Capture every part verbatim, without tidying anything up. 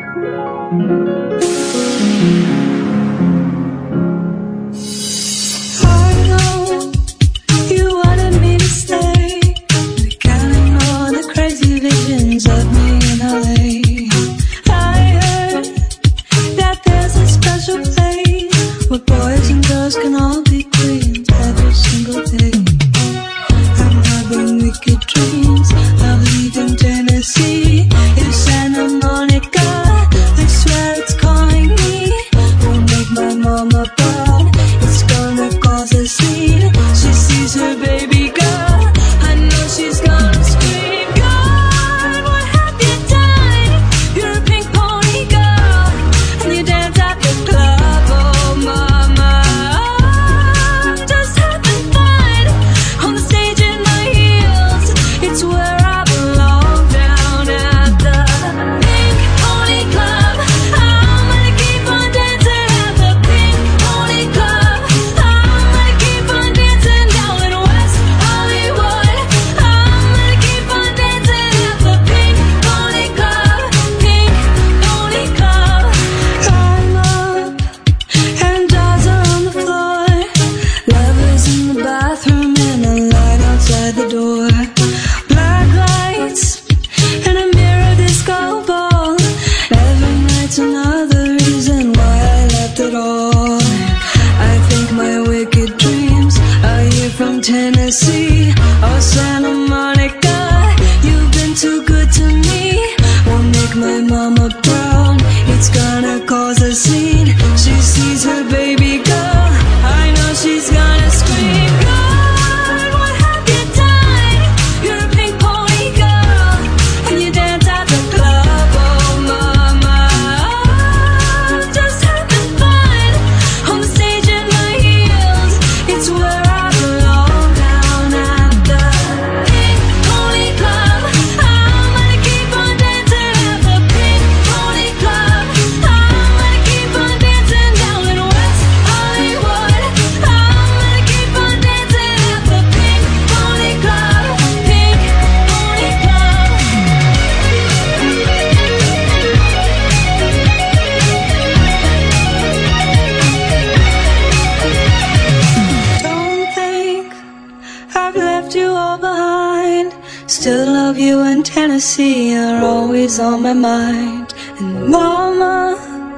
On my mind. And mama,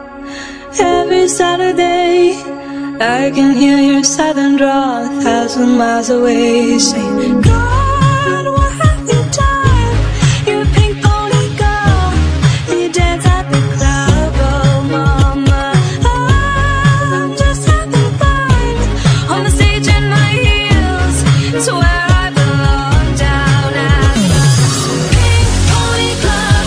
every Saturday I can hear your southern drawl a thousand miles away, saying, God, what have you done? You're a pink pony girl, and you dance at the club. Oh mama, I'm just having fun on the stage in my heels. It's where I belong, down at the Pink Pony Club.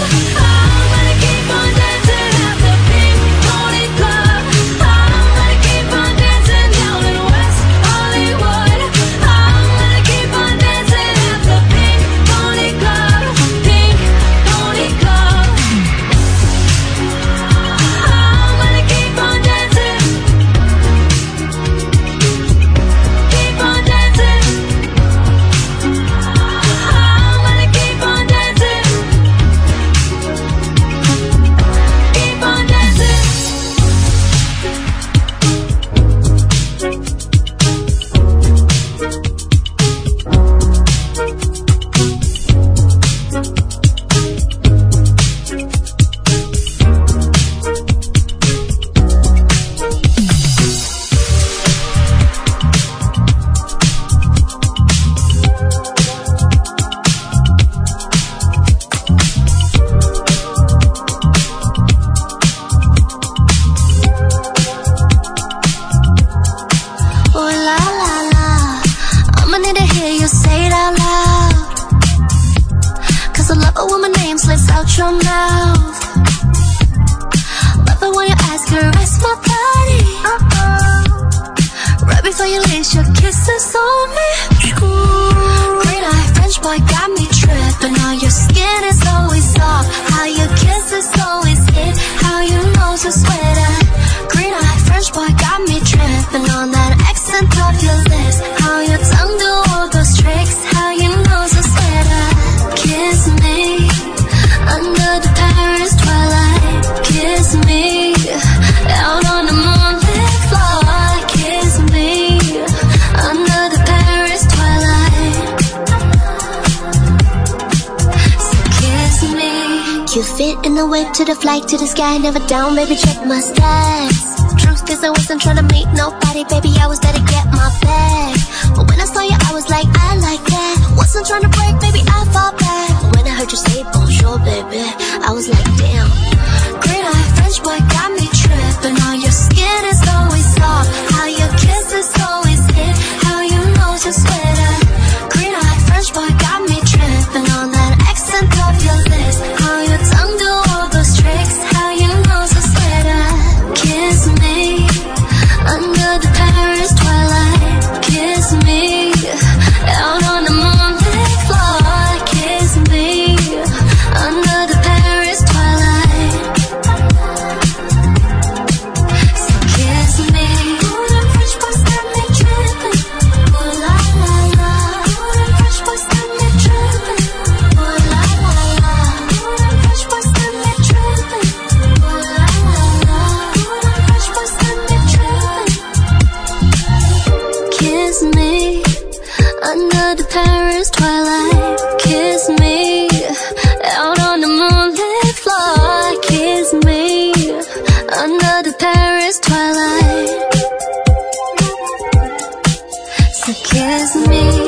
Your mouth. Love it when you ask her, rest my body. Uh-oh. Right before you leave, your kisses on me. Ooh. Green eye French boy got me tripping. How your skin is always soft, how your kiss is always hit, how your nose is sweater. Green eye French boy got me tripping on that accent of your lips. How your tongue do all those tricks, how your nose is sweater. Kiss me under the Paris twilight. Kiss wave to the flight to the sky, never down, baby, check my stats. Truth is I wasn't trying to meet nobody, baby, I was there to get my bag. But when I saw you, I was like, I like that. Wasn't trying to break, baby, I fall back. But when I heard you say bonjour, baby, I was like, damn. Green eye French boy got me tripping. All your skin is always soft, how your kiss is always hit, how you know just sweater. Green eye French boy got me tripping on that accent of your lips, how your tongue do all those tricks, how you know just sweater. Kiss me under the Paris twilight. Kiss me out on the moonlit floor. Kiss me under the Paris twilight. So kiss me. Ooh, them French boys got me tripping. Ooh la la la. Ooh, them French boys got me tripping. Ooh la la la. Ooh, them French boys got me tripping. Ooh la la la. Ooh, them French boys got me tripping. Kiss me under the Paris twilight. Kiss me out on the moonlit floor. Kiss me under the Paris twilight. So kiss me.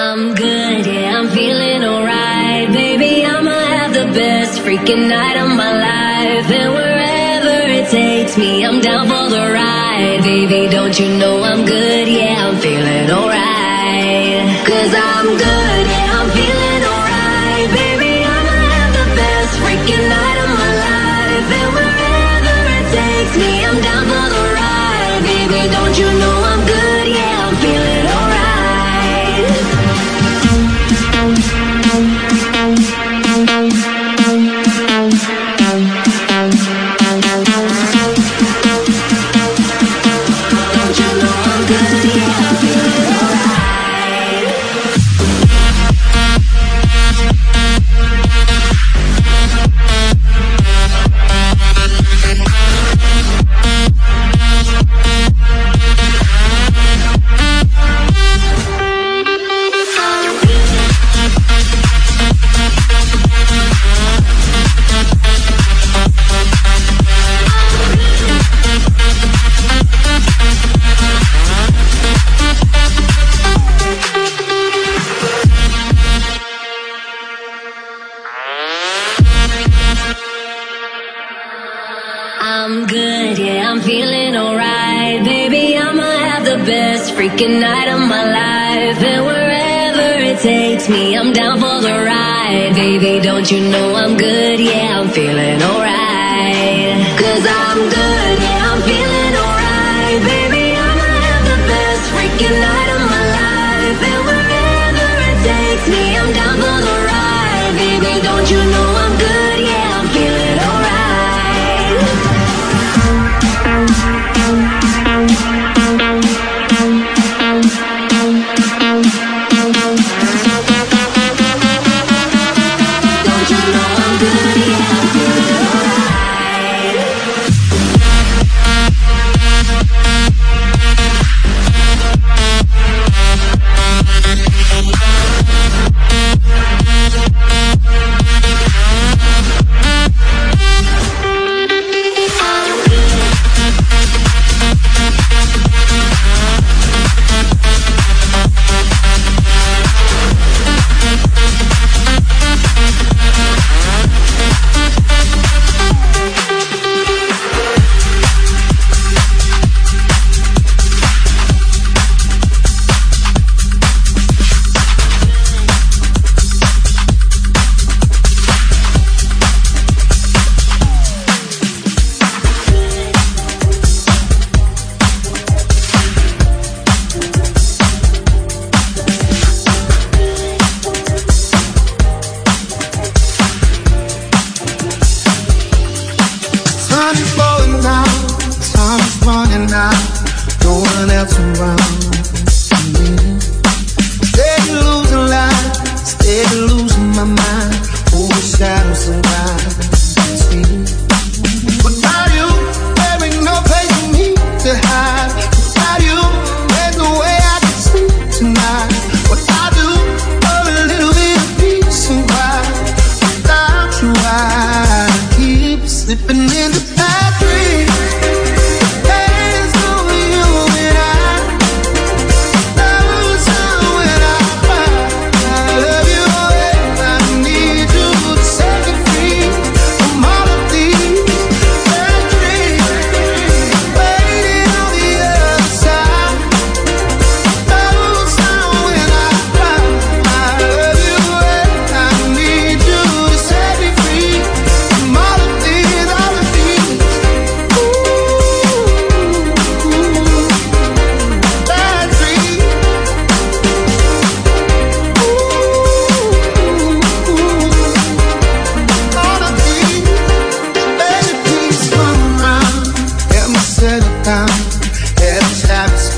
I'm good, yeah, I'm feeling alright. Baby, I'ma have the best freaking night of my life. And wherever it takes me, I'm down for the ride. Baby, don't you know I'm good, yeah, I'm feeling alright. Cause I'm good, yeah, I'm feeling alright. Baby, I'ma have the best freaking night of my life. And wherever it takes me, I'm down for the ride. Baby, don't you know I'm good, yeah, I'm feeling alright. I'm good, yeah, I'm feeling alright. Baby, I'ma have the best freaking night of my life. And wherever it takes me, I'm down for the ride. Baby, don't you know I'm good, yeah, I'm feeling alright. Cause I'm good, yeah, I'm feeling alright. Baby, I'ma have the best freaking night of my life. And wherever it takes me, I'm down for the ride. Baby, don't you know I'm good, yeah, I'm feeling alright. Settle down, head established.